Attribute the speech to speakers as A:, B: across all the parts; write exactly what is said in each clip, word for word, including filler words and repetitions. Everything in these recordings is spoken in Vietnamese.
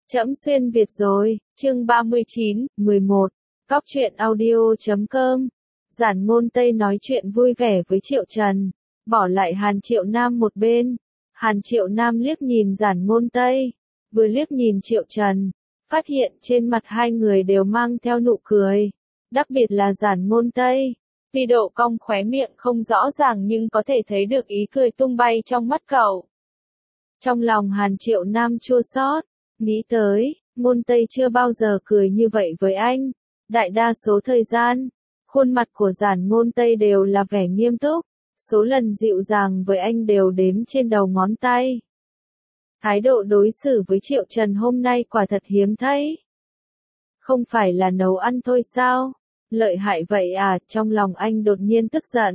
A: Trẫm xuyên Việt rồi, chương ba mươi chín, mười một, Cóc truyện audio chấm com. Giản Ngôn Tây nói chuyện vui vẻ với Triệu Trần, bỏ lại Hàn Triệu Nam một bên. Hàn Triệu Nam liếc nhìn Giản Ngôn Tây, vừa liếc nhìn Triệu Trần, phát hiện trên mặt hai người đều mang theo nụ cười, đặc biệt là Giản Ngôn Tây. Tuy độ cong khóe miệng không rõ ràng nhưng có thể thấy được ý cười tung bay trong mắt cậu. Trong lòng Hàn Triệu Nam chua xót, nghĩ tới, Ngôn Tây chưa bao giờ cười như vậy với anh. Đại đa số thời gian, khuôn mặt của Giản Ngôn Tây đều là vẻ nghiêm túc, số lần dịu dàng với anh đều đếm trên đầu ngón tay. Thái độ đối xử với Triệu Trần hôm nay quả thật hiếm thấy. Không phải là nấu ăn thôi sao? Lợi hại vậy à? Trong lòng anh đột nhiên tức giận.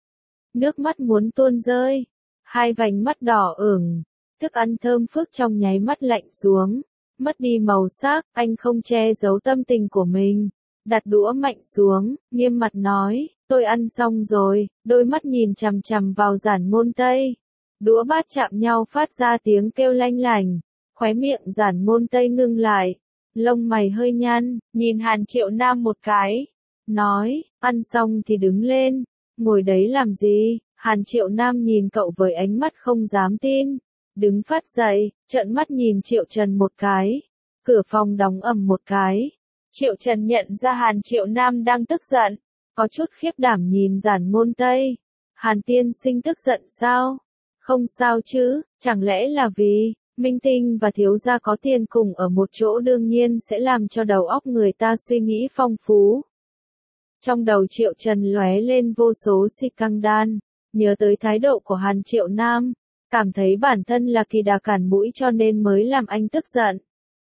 A: Nước mắt muốn tuôn rơi, hai vành mắt đỏ ửng, thức ăn thơm phức trong nháy mắt lạnh xuống, mất đi màu sắc. Anh không che giấu tâm tình của mình, đặt đũa mạnh xuống, nghiêm mặt nói, tôi ăn xong rồi. Đôi mắt nhìn chằm chằm vào Giản Ngôn Tây, đũa bát chạm nhau phát ra tiếng kêu lanh lành, khóe miệng Giản Ngôn Tây ngưng lại, lông mày hơi nhăn, nhìn Hàn Triệu Nam một cái, nói, ăn xong thì đứng lên, ngồi đấy làm gì? Hàn Triệu Nam nhìn cậu với ánh mắt không dám tin, đứng phát dậy, trợn mắt nhìn Triệu Trần một cái, cửa phòng đóng ầm một cái. Triệu Trần nhận ra Hàn Triệu Nam đang tức giận, có chút khiếp đảm nhìn Giản Ngôn Tây. Hàn tiên sinh tức giận sao? Không sao chứ, chẳng lẽ là vì minh tinh và thiếu gia có tiền cùng ở một chỗ đương nhiên sẽ làm cho đầu óc người ta suy nghĩ phong phú. Trong đầu Triệu Trần lóe lên vô số scandal, nhớ tới thái độ của Hàn Triệu Nam, cảm thấy bản thân là kỳ đà cản mũi cho nên mới làm anh tức giận.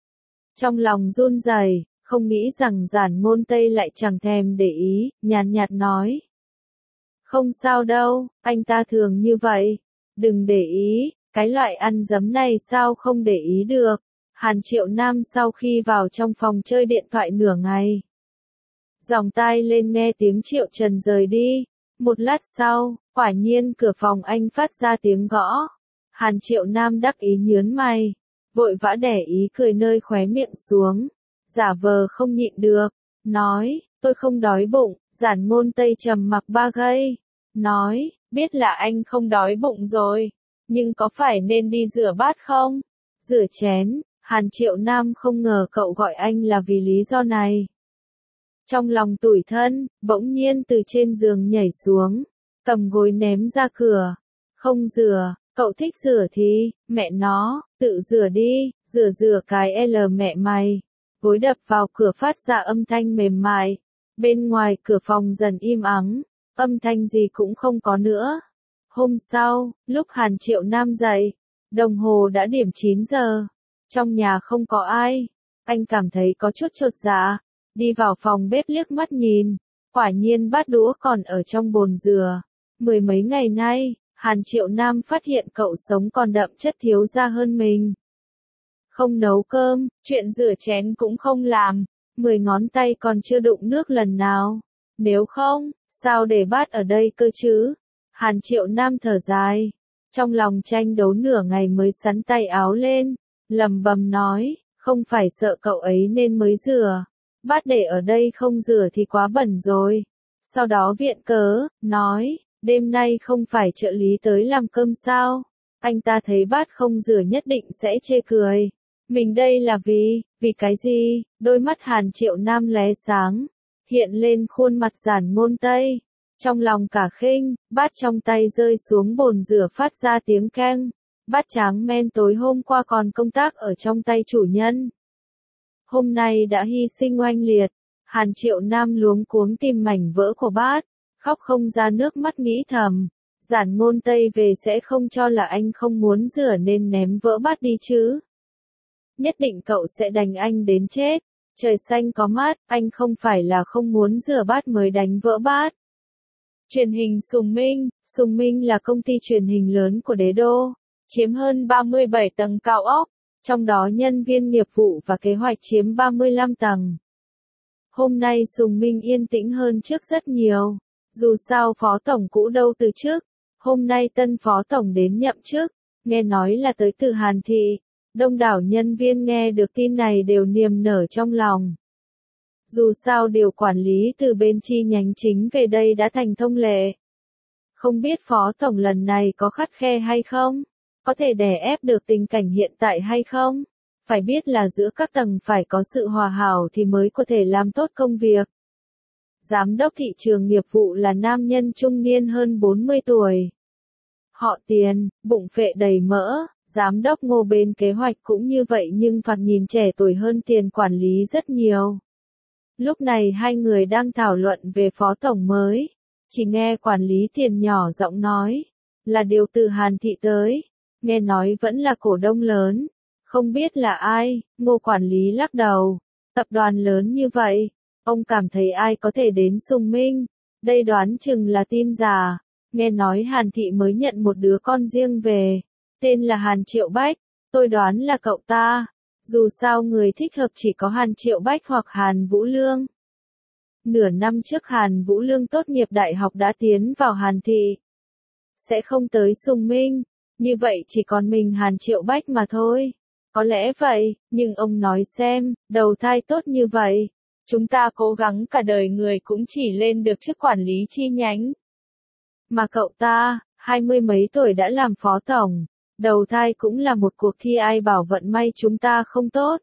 A: Trong lòng run rẩy, không nghĩ rằng Giản Ngôn Tây lại chẳng thèm để ý, nhàn nhạt nói. Không sao đâu, anh ta thường như vậy, đừng để ý, cái loại ăn dấm này sao không để ý được. Hàn Triệu Nam sau khi vào trong phòng chơi điện thoại nửa ngày, dòng tai lên nghe tiếng Triệu Trần rời đi. Một lát sau, quả nhiên cửa phòng anh phát ra tiếng gõ. Hàn Triệu Nam đắc ý nhớn mày, vội vã đẻ ý cười nơi khóe miệng xuống, giả vờ không nhịn được, nói, tôi không đói bụng. Giản Ngôn Tây trầm mặc ba giây, nói, biết là anh không đói bụng rồi, nhưng có phải nên đi rửa bát không? Rửa chén. Hàn Triệu Nam không ngờ cậu gọi anh là vì lý do này. Trong lòng tủi thân, bỗng nhiên từ trên giường nhảy xuống, cầm gối ném ra cửa. Không rửa, cậu thích rửa thì, mẹ nó, tự rửa đi, rửa rửa cái L mẹ mày. Gối đập vào cửa phát ra âm thanh mềm mại. Bên ngoài cửa phòng dần im ắng, âm thanh gì cũng không có nữa. Hôm sau, lúc Hàn Triệu Nam dậy, đồng hồ đã điểm chín giờ. Trong nhà không có ai, anh cảm thấy có chút chột dạ, đi vào phòng bếp liếc mắt nhìn, quả nhiên bát đũa còn ở trong bồn dừa. Mười mấy ngày nay, Hàn Triệu Nam phát hiện cậu sống còn đậm chất thiếu gia hơn mình. Không nấu cơm, chuyện rửa chén cũng không làm, mười ngón tay còn chưa đụng nước lần nào. Nếu không, sao để bát ở đây cơ chứ? Hàn Triệu Nam thở dài, trong lòng tranh đấu nửa ngày mới sắn tay áo lên, lầm bầm nói, không phải sợ cậu ấy nên mới rửa. Bát để ở đây không rửa thì quá bẩn rồi. Sau đó viện cớ, nói, đêm nay không phải trợ lý tới làm cơm sao? Anh ta thấy bát không rửa nhất định sẽ chê cười. Mình đây là vì, vì cái gì? Đôi mắt Hàn Triệu Nam lóe sáng, hiện lên khuôn mặt Giản Ngôn Tây. Trong lòng cả khinh, bát trong tay rơi xuống bồn rửa phát ra tiếng keng. Bát tráng men tối hôm qua còn công tác ở trong tay chủ nhân, hôm nay đã hy sinh oanh liệt. Hàn Triệu Nam luống cuống tìm mảnh vỡ của bát, khóc không ra nước mắt nghĩ thầm, Giản Ngôn Tây về sẽ không cho là anh không muốn rửa nên ném vỡ bát đi chứ. Nhất định cậu sẽ đánh anh đến chết. Trời xanh có mát, anh không phải là không muốn rửa bát mới đánh vỡ bát. Truyền hình Sùng Minh. Sùng Minh là công ty truyền hình lớn của Đế Đô, chiếm hơn ba mươi bảy tầng cao ốc, trong đó nhân viên nghiệp vụ và kế hoạch chiếm ba mươi lăm tầng. Hôm nay Sùng Minh yên tĩnh hơn trước rất nhiều, dù sao phó tổng cũ đâu từ trước, hôm nay tân phó tổng đến nhậm chức, nghe nói là tới từ Hàn Thị, Đông đảo nhân viên nghe được tin này đều niềm nở trong lòng. Dù sao điều quản lý từ bên chi nhánh chính về đây đã thành thông lệ. Không biết phó tổng lần này có khắt khe hay không? Có thể đè ép được tình cảnh hiện tại hay không? Phải biết là giữa các tầng phải có sự hòa hảo thì mới có thể làm tốt công việc. Giám đốc thị trường nghiệp vụ là nam nhân trung niên hơn bốn mươi tuổi. Họ Tiền, bụng phệ đầy mỡ, giám đốc Ngô bên kế hoạch cũng như vậy nhưng thoạt nhìn trẻ tuổi hơn Tiền quản lý rất nhiều. Lúc này hai người đang thảo luận về phó tổng mới. Chỉ nghe quản lý Tiền nhỏ giọng nói, là điều từ Hàn Thị tới, nghe nói vẫn là cổ đông lớn, không biết là ai. Ngô quản lý lắc đầu, tập đoàn lớn như vậy, ông cảm thấy ai có thể đến Sùng Minh, đây đoán chừng là tin giả. Nghe nói Hàn Thị mới nhận một đứa con riêng về, tên là Hàn Triệu Bách, tôi đoán là cậu ta, dù sao người thích hợp chỉ có Hàn Triệu Bách hoặc Hàn Vũ Lương. Nửa năm trước Hàn Vũ Lương tốt nghiệp đại học đã tiến vào Hàn Thị. Sẽ không tới Sùng Minh, như vậy chỉ còn mình Hàn Triệu Bách mà thôi. Có lẽ vậy, nhưng ông nói xem, đầu thai tốt như vậy, chúng ta cố gắng cả đời người cũng chỉ lên được chức quản lý chi nhánh. Mà cậu ta, hai mươi mấy tuổi đã làm phó tổng, đầu thai cũng là một cuộc thi ai bảo vận may chúng ta không tốt.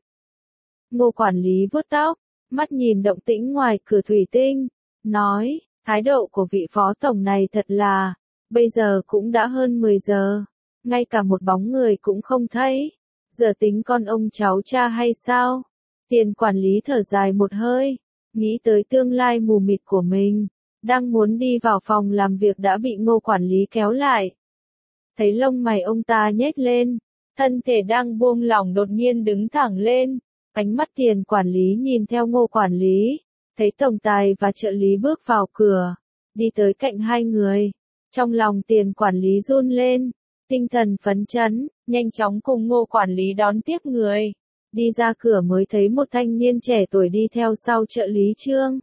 A: Ngô quản lý vuốt tóc, mắt nhìn động tĩnh ngoài cửa thủy tinh, nói, thái độ của vị phó tổng này thật là, bây giờ cũng đã hơn mười giờ, ngay cả một bóng người cũng không thấy, giờ tính con ông cháu cha hay sao? Tiền quản lý thở dài một hơi, nghĩ tới tương lai mù mịt của mình, đang muốn đi vào phòng làm việc đã bị Ngô quản lý kéo lại. Thấy lông mày ông ta nhếch lên, thân thể đang buông lỏng đột nhiên đứng thẳng lên. Ánh mắt Tiền quản lý nhìn theo Ngô quản lý, thấy tổng tài và trợ lý bước vào cửa, đi tới cạnh hai người. Trong lòng Tiền quản lý run lên, tinh thần phấn chấn, nhanh chóng cùng Ngô quản lý đón tiếp người. Đi ra cửa mới thấy một thanh niên trẻ tuổi đi theo sau trợ lý Trương.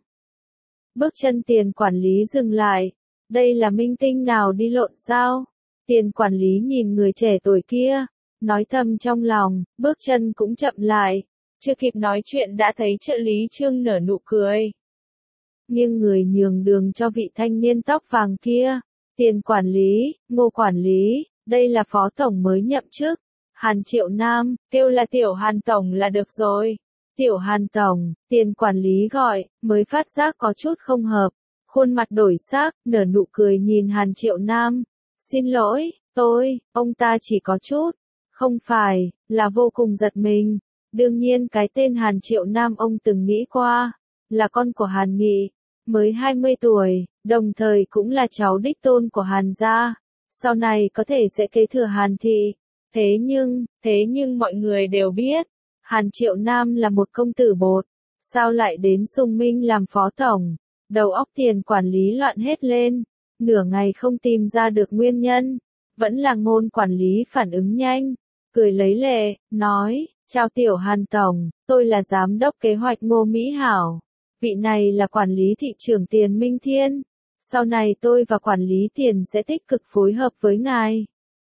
A: Bước chân Tiền quản lý dừng lại, đây là minh tinh nào đi lộn sao? Tiền quản lý nhìn người trẻ tuổi kia, nói thầm trong lòng, bước chân cũng chậm lại. Chưa kịp nói chuyện đã thấy trợ lý Trương nở nụ cười. Nghiêng người nhường đường cho vị thanh niên tóc vàng kia. Tiền quản lý, Ngô quản lý, đây là phó tổng mới nhậm chức. Hàn Triệu Nam, kêu là Tiểu Hàn Tổng là được rồi. Tiểu Hàn Tổng, Tiền quản lý gọi, mới phát giác có chút không hợp. Khuôn mặt đổi sắc, nở nụ cười nhìn Hàn Triệu Nam. Xin lỗi, tôi, ông ta chỉ có chút. Không phải, là vô cùng giật mình. Đương nhiên cái tên Hàn Triệu Nam ông từng nghĩ qua, là con của Hàn Nghị, mới hai mươi tuổi, đồng thời cũng là cháu đích tôn của Hàn gia, sau này có thể sẽ kế thừa Hàn Thị. Thế nhưng, thế nhưng mọi người đều biết, Hàn Triệu Nam là một công tử bột, sao lại đến Sùng Minh làm phó tổng, đầu óc Tiền quản lý loạn hết lên, nửa ngày không tìm ra được nguyên nhân, vẫn là Ngôn quản lý phản ứng nhanh, cười lấy lệ, nói, chào Tiểu Hàn Tổng, tôi là giám đốc kế hoạch Ngô Mỹ Hảo, vị này là quản lý thị trường Tiền Minh Thiên, sau này tôi và quản lý Tiền sẽ tích cực phối hợp với ngài.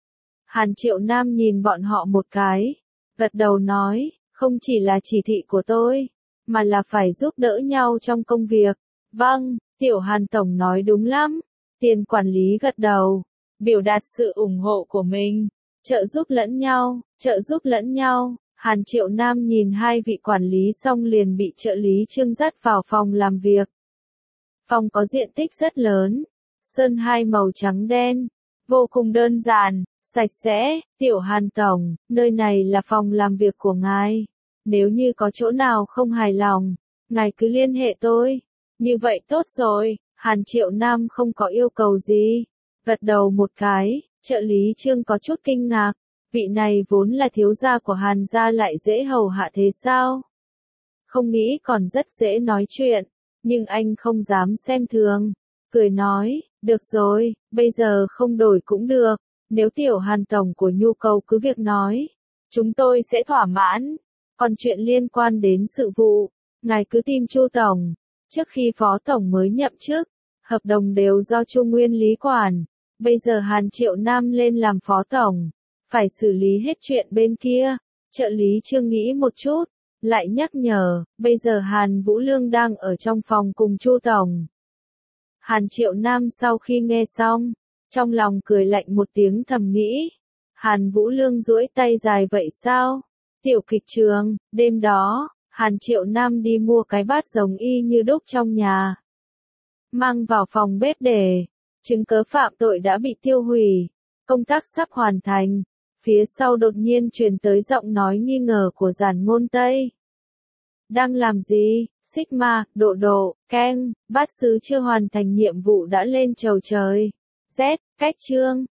A: Hàn Triệu Nam nhìn bọn họ một cái, gật đầu nói, không chỉ là chỉ thị của tôi, mà là phải giúp đỡ nhau trong công việc. Vâng, Tiểu Hàn Tổng nói đúng lắm. Tiền quản lý gật đầu, biểu đạt sự ủng hộ của mình, trợ giúp lẫn nhau, trợ giúp lẫn nhau. Hàn Triệu Nam nhìn hai vị quản lý xong liền bị trợ lý Trương dắt vào phòng làm việc. Phòng có diện tích rất lớn, sơn hai màu trắng đen, vô cùng đơn giản, sạch sẽ. Tiểu Hàn Tổng, nơi này là phòng làm việc của ngài. Nếu như có chỗ nào không hài lòng, ngài cứ liên hệ tôi. Như vậy tốt rồi, Hàn Triệu Nam không có yêu cầu gì. Gật đầu một cái, trợ lý Trương có chút kinh ngạc. Vị này vốn là thiếu gia của Hàn gia lại dễ hầu hạ thế sao? Không nghĩ còn rất dễ nói chuyện, nhưng anh không dám xem thường. Cười nói, được rồi, bây giờ không đổi cũng được. Nếu Tiểu Hàn Tổng của nhu cầu cứ việc nói, chúng tôi sẽ thỏa mãn. Còn chuyện liên quan đến sự vụ, ngài cứ tìm Chu Tổng. Trước khi Phó Tổng mới nhậm chức, hợp đồng đều do Chu Nguyên Lý quản. Bây giờ Hàn Triệu Nam lên làm Phó Tổng, phải xử lý hết chuyện bên kia. Trợ lý Trương nghĩ một chút, lại nhắc nhở, bây giờ Hàn Vũ Lương đang ở trong phòng cùng Chu Tổng. Hàn Triệu Nam sau khi nghe xong, trong lòng cười lạnh một tiếng thầm nghĩ. Hàn Vũ Lương duỗi tay dài vậy sao? Tiểu kịch trường, đêm đó, Hàn Triệu Nam đi mua cái bát rồng y như đúc trong nhà. Mang vào phòng bếp để, chứng cớ phạm tội đã bị tiêu hủy, công tác sắp hoàn thành. Phía sau đột nhiên truyền tới giọng nói nghi ngờ của Giản Ngôn Tây. Đang làm gì? Sigma, Độ Độ, Ken, bát sứ chưa hoàn thành nhiệm vụ đã lên chầu trời. Z, cách chương.